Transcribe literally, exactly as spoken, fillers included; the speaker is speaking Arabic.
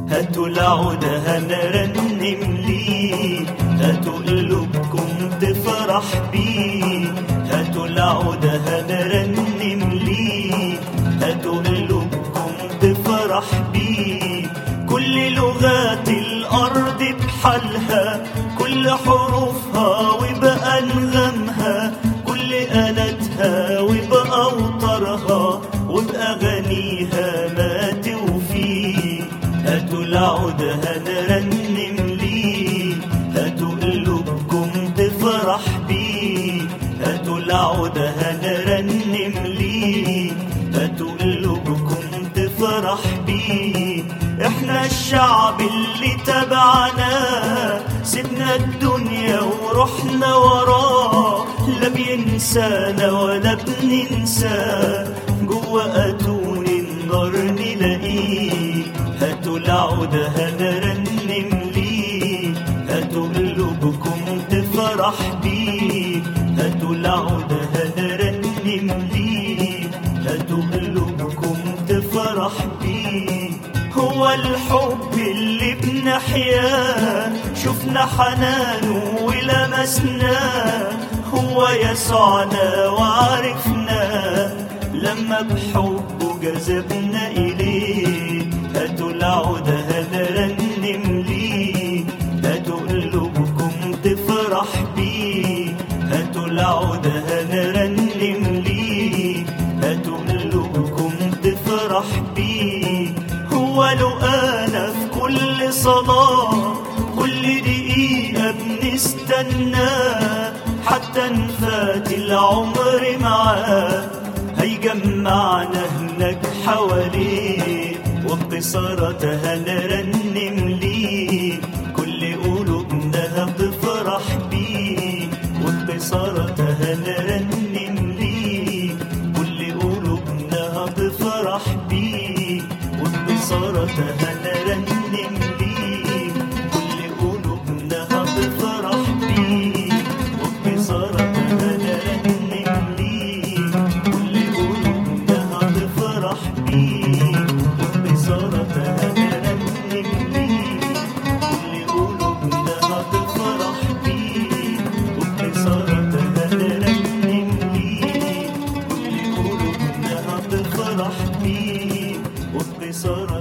هاتوا العود هنرنم ليه، هاتوا قلوبكم تفرح بيه. هاتوا العود هنرنم ليه، هاتوا قلوبكم تفرح بيه. كل لغات الأرض بحالها، كل حروفها وبقى أنغامها، كل آلاتها وبأوتارها وبأغانيها ما توفيه. هاتوا العود هنرنم ليه، هاتوا قلوبكم تفرح بيه. هاتوا العود هنرنم ليه، هاتوا قلوبكم تفرح بيه. احنا الشعب اللي تبعنا، سيبنا الدنيا ورحنا وراه، لا بينسانا ولا بننساه، جوا اتون النار نلاقيه. هاتوا العود هنرنم ليه، هاتوا قلوبكم تفرح بيه. هاتوا العود هنرنم ليه، هاتوا قلوبكم تفرح بيه. هو الحب اللي بنحياه، شفنا حنانه ولمسناه، هو يسوعنا وعرفناه لما بحبه جذبنا إليه. هاتوا العود هنرنم ليه، هاتوا قلوبكم تفرح بيه. هاتوا العود هنرنم ليه، هاتوا قلوبكم تفرح بيه. هو لقانا في كل صلاة، كل دقيقة بنستناه، حتى نفات العمر معاه، هيجمعنا هناك حواليه. وببصارة هنرنم ليه، كل قلوبنا هتفرح بيه. وببصارة هنرنم ليه، كل قلوبنا هتفرح بيه. وببصارة هنرنم ليه، كل قلوبنا هتفرح بيه. وببصارة هنرنم ليه، كل قلوبنا هتفرح بيه. وببصارة هنرنم ليه، كل قلوبنا هتفرح بيه. وببصارة هنرنم ليه، كل قلوبنا هتفرح بيه. وببصارة